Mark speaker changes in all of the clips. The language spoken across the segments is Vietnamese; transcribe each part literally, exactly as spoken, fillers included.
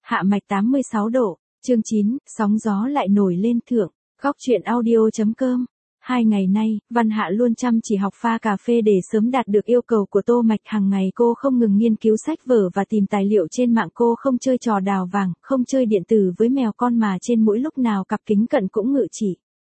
Speaker 1: Hạ mạch tám mươi sáu độ, chương chín, sóng gió lại nổi lên thượng, góc truyện audio.com. Hai ngày nay, Văn Hạ luôn chăm chỉ học pha cà phê để sớm đạt được yêu cầu của Tô Mạch. Hàng ngày cô không ngừng nghiên cứu sách vở và tìm tài liệu trên mạng. Cô không chơi trò đào vàng, không chơi điện tử với mèo con mà trên mỗi lúc nào cặp kính cận cũng ngự chỉ.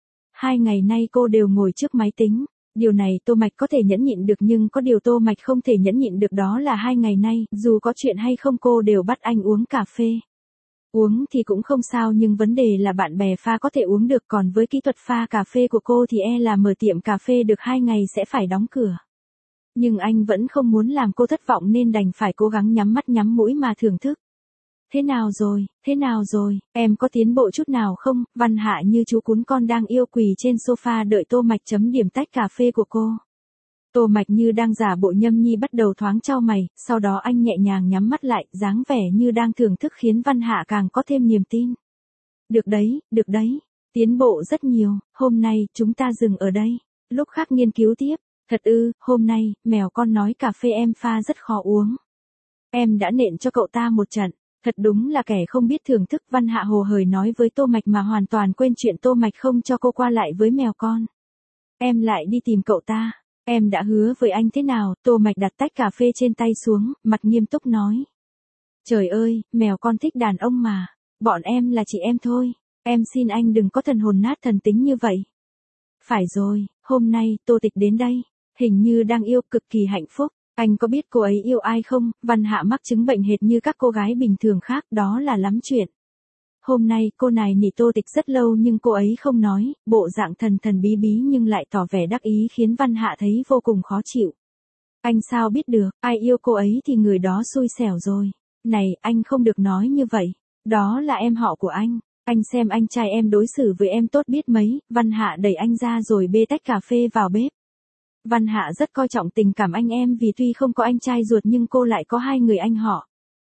Speaker 1: Hai ngày nay cô đều ngồi trước máy tính. Điều này Tô Mạch có thể nhẫn nhịn được, nhưng có điều Tô Mạch không thể nhẫn nhịn được, đó là hai ngày nay, dù có chuyện hay không cô đều bắt anh uống cà phê. Uống thì cũng không sao, nhưng vấn đề là bạn bè pha có thể uống được, còn với kỹ thuật pha cà phê của cô thì e là mở tiệm cà phê được hai ngày sẽ phải đóng cửa. Nhưng anh vẫn không muốn làm cô thất vọng nên đành phải cố gắng nhắm mắt nhắm mũi mà thưởng thức. Thế nào rồi, thế nào rồi, em có tiến bộ chút nào không? Văn Hạ như chú cún con đang yêu quỳ trên sofa đợi Tô Mạch chấm điểm tách cà phê của cô. Tô Mạch như đang giả bộ nhâm nhi bắt đầu thoáng chau mày, sau đó anh nhẹ nhàng nhắm mắt lại, dáng vẻ như đang thưởng thức khiến Văn Hạ càng có thêm niềm tin. Được đấy, được đấy, tiến bộ rất nhiều, hôm nay chúng ta dừng ở đây, lúc khác nghiên cứu tiếp. Thật ư? Hôm nay, mèo con nói cà phê em pha rất khó uống. Em đã nện cho cậu ta một trận. Thật đúng là kẻ không biết thưởng thức. Văn Hạ hồ hởi nói với Tô Mạch mà hoàn toàn quên chuyện Tô Mạch không cho cô qua lại với mèo con. Em lại đi tìm cậu ta. Em đã hứa với anh thế nào? Tô Mạch đặt tách cà phê trên tay xuống, mặt nghiêm túc nói. Trời ơi, mèo con thích đàn ông mà. Bọn em là chị em thôi. Em xin anh đừng có thần hồn nát thần tính như vậy. Phải rồi, hôm nay Tô Tịch đến đây. Hình như đang yêu, cực kỳ hạnh phúc. Anh có biết cô ấy yêu ai không? Văn Hạ mắc chứng bệnh hệt như các cô gái bình thường khác, đó là lắm chuyện. Hôm nay cô này nỉ Tô Tịch rất lâu nhưng cô ấy không nói, bộ dạng thần thần bí bí nhưng lại tỏ vẻ đắc ý khiến Văn Hạ thấy vô cùng khó chịu. Anh sao biết được, ai yêu cô ấy thì người đó xui xẻo rồi. Này, anh không được nói như vậy. Đó là em họ của anh. Anh xem anh trai em đối xử với em tốt biết mấy. Văn Hạ đẩy anh ra rồi bê tách cà phê vào bếp. Văn Hạ rất coi trọng tình cảm anh em vì tuy không có anh trai ruột nhưng cô lại có hai người anh họ.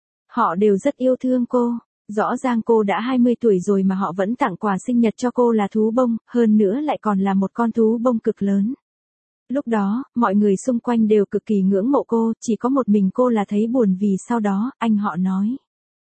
Speaker 1: Họ đều rất yêu thương cô. Rõ ràng cô đã hai mươi tuổi rồi mà họ vẫn tặng quà sinh nhật cho cô là thú bông, hơn nữa lại còn là một con thú bông cực lớn. Lúc đó, mọi người xung quanh đều cực kỳ ngưỡng mộ cô, chỉ có một mình cô là thấy buồn vì sau đó, anh họ nói.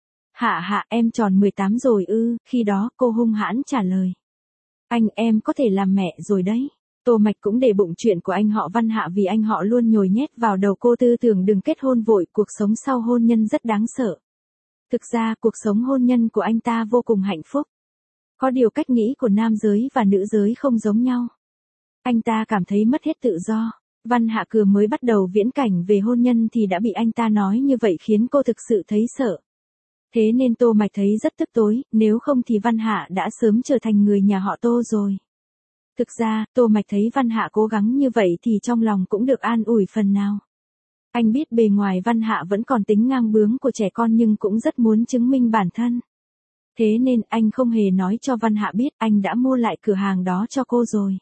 Speaker 1: Hạ hạ em tròn mười tám rồi ư, khi đó cô hung hãn trả lời. Anh em có thể làm mẹ rồi đấy. Tô Mạch cũng để bụng chuyện của anh họ Văn Hạ vì anh họ luôn nhồi nhét vào đầu cô tư tưởng đừng kết hôn vội, cuộc sống sau hôn nhân rất đáng sợ. Thực ra cuộc sống hôn nhân của anh ta vô cùng hạnh phúc. Có điều cách nghĩ của nam giới và nữ giới không giống nhau. Anh ta cảm thấy mất hết tự do. Văn Hạ vừa mới bắt đầu viễn cảnh về hôn nhân thì đã bị anh ta nói như vậy khiến cô thực sự thấy sợ. Thế nên Tô Mạch thấy rất tức tối, nếu không thì Văn Hạ đã sớm trở thành người nhà họ Tô rồi. Thực ra, Tô Mạch thấy Văn Hạ cố gắng như vậy thì trong lòng cũng được an ủi phần nào. Anh biết bề ngoài Văn Hạ vẫn còn tính ngang bướng của trẻ con nhưng cũng rất muốn chứng minh bản thân. Thế nên anh không hề nói cho Văn Hạ biết anh đã mua lại cửa hàng đó cho cô rồi.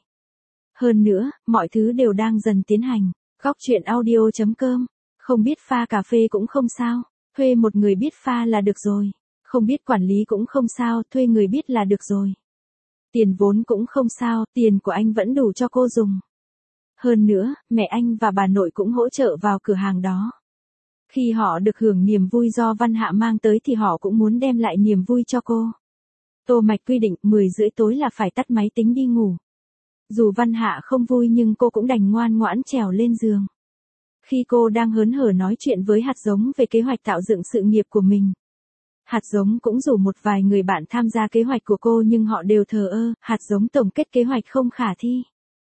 Speaker 1: Hơn nữa, mọi thứ đều đang dần tiến hành. Góc truyện audio.com. Không biết pha cà phê cũng không sao. Thuê một người biết pha là được rồi. Không biết quản lý cũng không sao, thuê người biết là được rồi. Tiền vốn cũng không sao, tiền của anh vẫn đủ cho cô dùng. Hơn nữa, mẹ anh và bà nội cũng hỗ trợ vào cửa hàng đó. Khi họ được hưởng niềm vui do Văn Hạ mang tới thì họ cũng muốn đem lại niềm vui cho cô. Tô Mạch quy định mười rưỡi tối là phải tắt máy tính đi ngủ. Dù Văn Hạ không vui nhưng cô cũng đành ngoan ngoãn trèo lên giường. Khi cô đang hớn hở nói chuyện với Hạt Giống về kế hoạch tạo dựng sự nghiệp của mình. Hạt Giống cũng rủ một vài người bạn tham gia kế hoạch của cô nhưng họ đều thờ ơ, Hạt Giống tổng kết kế hoạch không khả thi.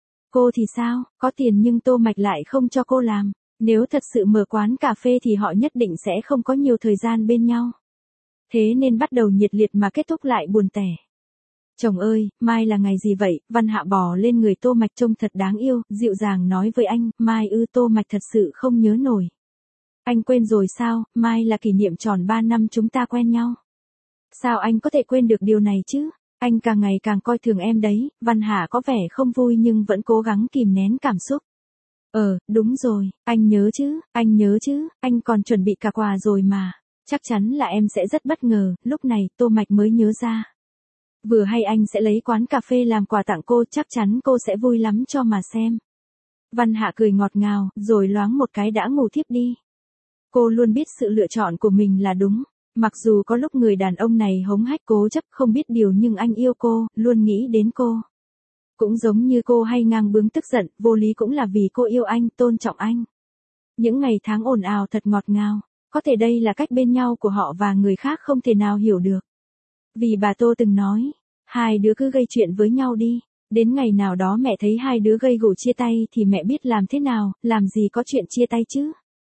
Speaker 1: Cô thì sao, có tiền nhưng Tô Mạch lại không cho cô làm. Nếu thật sự mở quán cà phê thì họ nhất định sẽ không có nhiều thời gian bên nhau. Thế nên bắt đầu nhiệt liệt mà kết thúc lại buồn tẻ. Chồng ơi, mai là ngày gì vậy? Văn Hạ bò lên người Tô Mạch trông thật đáng yêu, dịu dàng nói với anh, mai ư? Tô Mạch thật sự không nhớ nổi. Anh quên rồi sao, mai là kỷ niệm tròn ba năm chúng ta quen nhau. Sao anh có thể quên được điều này chứ? Anh càng ngày càng coi thường em đấy. Văn Hạ có vẻ không vui nhưng vẫn cố gắng kìm nén cảm xúc. Ờ, đúng rồi, anh nhớ chứ, anh nhớ chứ, anh còn chuẩn bị cả quà rồi mà. Chắc chắn là em sẽ rất bất ngờ, lúc này Tô Mạch mới nhớ ra. Vừa hay anh sẽ lấy quán cà phê làm quà tặng cô, chắc chắn cô sẽ vui lắm cho mà xem. Văn Hạ cười ngọt ngào, rồi loáng một cái đã ngủ thiếp đi. Cô luôn biết sự lựa chọn của mình là đúng. Mặc dù có lúc người đàn ông này hống hách cố chấp không biết điều nhưng anh yêu cô, luôn nghĩ đến cô. Cũng giống như cô hay ngang bướng tức giận, vô lý cũng là vì cô yêu anh, tôn trọng anh. Những ngày tháng ồn ào thật ngọt ngào, có thể đây là cách bên nhau của họ và người khác không thể nào hiểu được. Vì bà Tô từng nói, hai đứa cứ gây chuyện với nhau đi, đến ngày nào đó mẹ thấy hai đứa gây gổ chia tay thì mẹ biết làm thế nào, làm gì có chuyện chia tay chứ.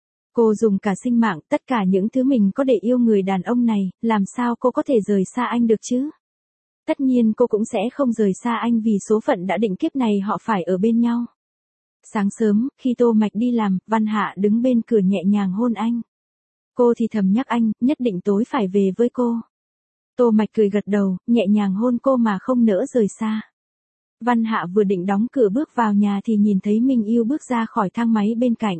Speaker 1: Cô dùng cả sinh mạng, tất cả những thứ mình có để yêu người đàn ông này, làm sao cô có thể rời xa anh được chứ? Tất nhiên cô cũng sẽ không rời xa anh vì số phận đã định kiếp này họ phải ở bên nhau. Sáng sớm, khi Tô Mạch đi làm, Văn Hạ đứng bên cửa nhẹ nhàng hôn anh. Cô thì thầm nhắc anh, nhất định tối phải về với cô. Tô Mạch cười gật đầu, nhẹ nhàng hôn cô mà không nỡ rời xa. Văn Hạ vừa định đóng cửa bước vào nhà thì nhìn thấy Minh Yêu bước ra khỏi thang máy bên cạnh.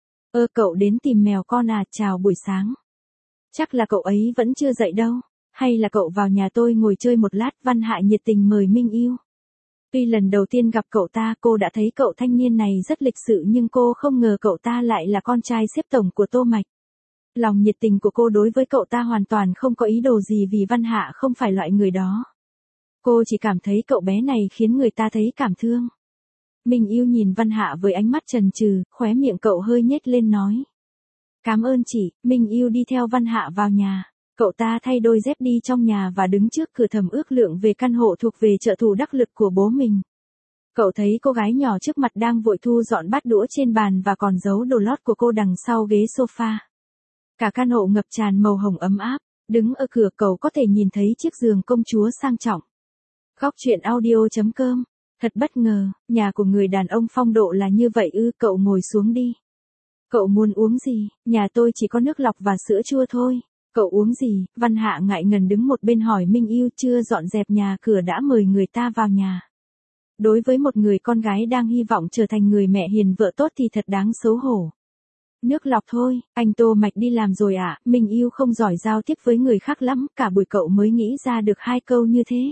Speaker 1: Ơ cậu đến tìm mèo con à, chào buổi sáng. Chắc là cậu ấy vẫn chưa dậy đâu. Hay là cậu vào nhà tôi ngồi chơi một lát, Văn Hạ nhiệt tình mời Minh Yêu. Tuy lần đầu tiên gặp cậu ta cô đã thấy cậu thanh niên này rất lịch sự nhưng cô không ngờ cậu ta lại là con trai xếp tổng của Tô Mạch. Lòng nhiệt tình của cô đối với cậu ta hoàn toàn không có ý đồ gì vì Văn Hạ không phải loại người đó. Cô chỉ cảm thấy cậu bé này khiến người ta thấy cảm thương. Minh Yêu nhìn Văn Hạ với ánh mắt chần chừ, khóe miệng cậu hơi nhếch lên nói. Cảm ơn chị. Minh Yêu đi theo Văn Hạ vào nhà. Cậu ta thay đôi dép đi trong nhà và đứng trước cửa thầm ước lượng về căn hộ thuộc về trợ thủ đắc lực của bố mình. Cậu thấy cô gái nhỏ trước mặt đang vội thu dọn bát đũa trên bàn và còn giấu đồ lót của cô đằng sau ghế sofa. Cả căn hộ ngập tràn màu hồng ấm áp, đứng ở cửa cậu có thể nhìn thấy chiếc giường công chúa sang trọng. Góc truyện audio chấm com. Thật bất ngờ, nhà của người đàn ông phong độ là như vậy ư, cậu ngồi xuống đi. Cậu muốn uống gì? Nhà tôi chỉ có nước lọc và sữa chua thôi. Cậu uống gì? Văn Hạ ngại ngần đứng một bên hỏi Minh Yêu chưa dọn dẹp nhà cửa đã mời người ta vào nhà. Đối với một người con gái đang hy vọng trở thành người mẹ hiền vợ tốt thì thật đáng xấu hổ. Nước lọc thôi, anh Tô Mạch đi làm rồi ạ, à? Minh Yêu không giỏi giao tiếp với người khác lắm, cả buổi cậu mới nghĩ ra được hai câu như thế.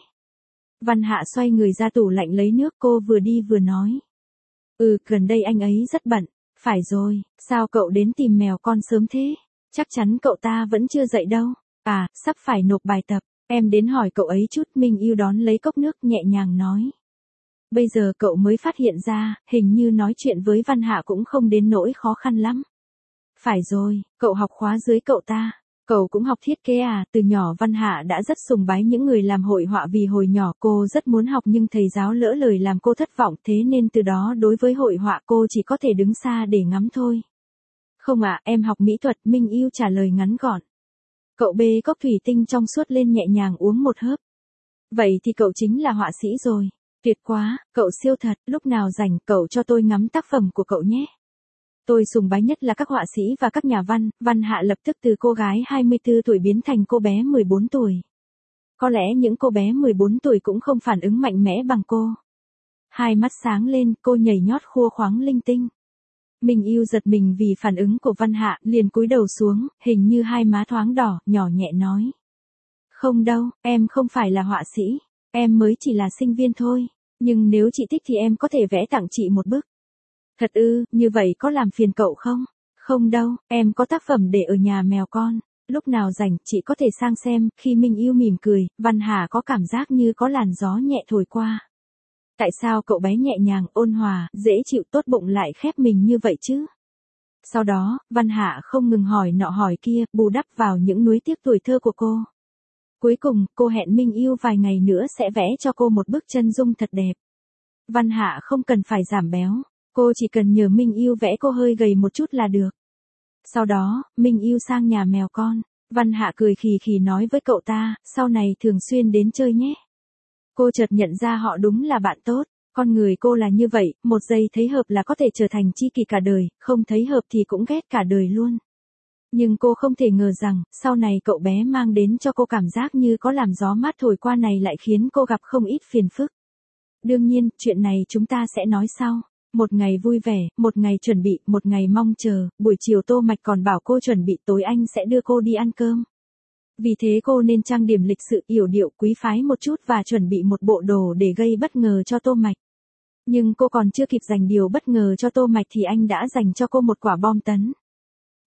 Speaker 1: Văn Hạ xoay người ra tủ lạnh lấy nước, cô vừa đi vừa nói. Ừ, gần đây anh ấy rất bận. Phải rồi, sao cậu đến tìm mèo con sớm thế? Chắc chắn cậu ta vẫn chưa dậy đâu. À, sắp phải nộp bài tập, em đến hỏi cậu ấy chút. Minh Yêu đón lấy cốc nước nhẹ nhàng nói. Bây giờ cậu mới phát hiện ra, hình như nói chuyện với Văn Hạ cũng không đến nỗi khó khăn lắm. Phải rồi, cậu học khóa dưới cậu ta. Cậu cũng học thiết kế à? Từ nhỏ Văn Hạ đã rất sùng bái những người làm hội họa vì hồi nhỏ cô rất muốn học nhưng thầy giáo lỡ lời làm cô thất vọng, thế nên từ đó đối với hội họa cô chỉ có thể đứng xa để ngắm thôi. Không ạ, à, em học mỹ thuật. Minh Yêu trả lời ngắn gọn. Cậu bê cốc thủy tinh trong suốt lên nhẹ nhàng uống một hớp. Vậy thì cậu chính là họa sĩ rồi. Tuyệt quá, cậu siêu thật, lúc nào rảnh cậu cho tôi ngắm tác phẩm của cậu nhé. Tôi sùng bái nhất là các họa sĩ và các nhà văn. Văn Hạ lập tức từ cô gái hai mươi tư tuổi biến thành cô bé mười bốn tuổi. Có lẽ những cô bé mười bốn tuổi cũng không phản ứng mạnh mẽ bằng cô. Hai mắt sáng lên, cô nhảy nhót khua khoáng linh tinh. Minh Yêu giật mình vì phản ứng của Văn Hạ, liền cúi đầu xuống, hình như hai má thoáng đỏ, nhỏ nhẹ nói. Không đâu, em không phải là họa sĩ, em mới chỉ là sinh viên thôi, nhưng nếu chị thích thì em có thể vẽ tặng chị một bức. Thật ư, như vậy có làm phiền cậu không? Không đâu, em có tác phẩm để ở nhà mèo con, lúc nào rảnh chị có thể sang xem. Khi Minh Yêu mỉm cười, Văn Hạ có cảm giác như có làn gió nhẹ thổi qua. Tại sao cậu bé nhẹ nhàng, ôn hòa, dễ chịu, tốt bụng lại khép mình như vậy chứ? Sau đó, Văn Hạ không ngừng hỏi nọ hỏi kia, bù đắp vào những nuối tiếc tuổi thơ của cô. Cuối cùng, cô hẹn Minh Yêu vài ngày nữa sẽ vẽ cho cô một bức chân dung thật đẹp. Văn Hạ không cần phải giảm béo, cô chỉ cần nhờ Minh Yêu vẽ cô hơi gầy một chút là được. Sau đó, Minh Yêu sang nhà mèo con, Văn Hạ cười khì khì nói với cậu ta, sau này thường xuyên đến chơi nhé. Cô chợt nhận ra họ đúng là bạn tốt, con người cô là như vậy, một giây thấy hợp là có thể trở thành tri kỷ cả đời, không thấy hợp thì cũng ghét cả đời luôn. Nhưng cô không thể ngờ rằng, sau này cậu bé mang đến cho cô cảm giác như có làm gió mát thổi qua này lại khiến cô gặp không ít phiền phức. Đương nhiên, chuyện này chúng ta sẽ nói sau. Một ngày vui vẻ, một ngày chuẩn bị, một ngày mong chờ, buổi chiều Tô Mạch còn bảo cô chuẩn bị tối anh sẽ đưa cô đi ăn cơm. Vì thế cô nên trang điểm lịch sự, yểu điệu, quý phái một chút và chuẩn bị một bộ đồ để gây bất ngờ cho Tô Mạch. Nhưng cô còn chưa kịp dành điều bất ngờ cho Tô Mạch thì anh đã dành cho cô một quả bom tấn.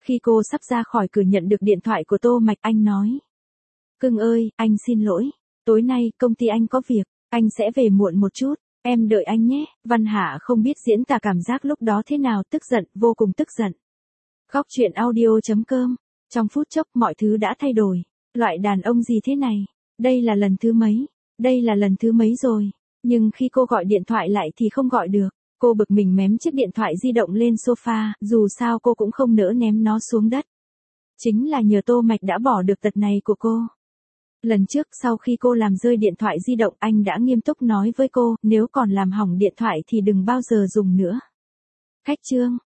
Speaker 1: Khi cô sắp ra khỏi cửa nhận được điện thoại của Tô Mạch, anh nói. Cưng ơi, anh xin lỗi. Tối nay, công ty anh có việc. Anh sẽ về muộn một chút. Em đợi anh nhé. Văn Hạ không biết diễn tả cảm giác lúc đó thế nào, tức giận, vô cùng tức giận. Khóc chuyện audio chấm com. Trong phút chốc mọi thứ đã thay đổi. Loại đàn ông gì thế này? Đây là lần thứ mấy? Đây là lần thứ mấy rồi? Nhưng khi cô gọi điện thoại lại thì không gọi được. Cô bực mình mém chiếc điện thoại di động lên sofa, dù sao cô cũng không nỡ ném nó xuống đất. Chính là nhờ Tô Mạch đã bỏ được tật này của cô. Lần trước sau khi cô làm rơi điện thoại di động, anh đã nghiêm túc nói với cô, nếu còn làm hỏng điện thoại thì đừng bao giờ dùng nữa. Khách trương.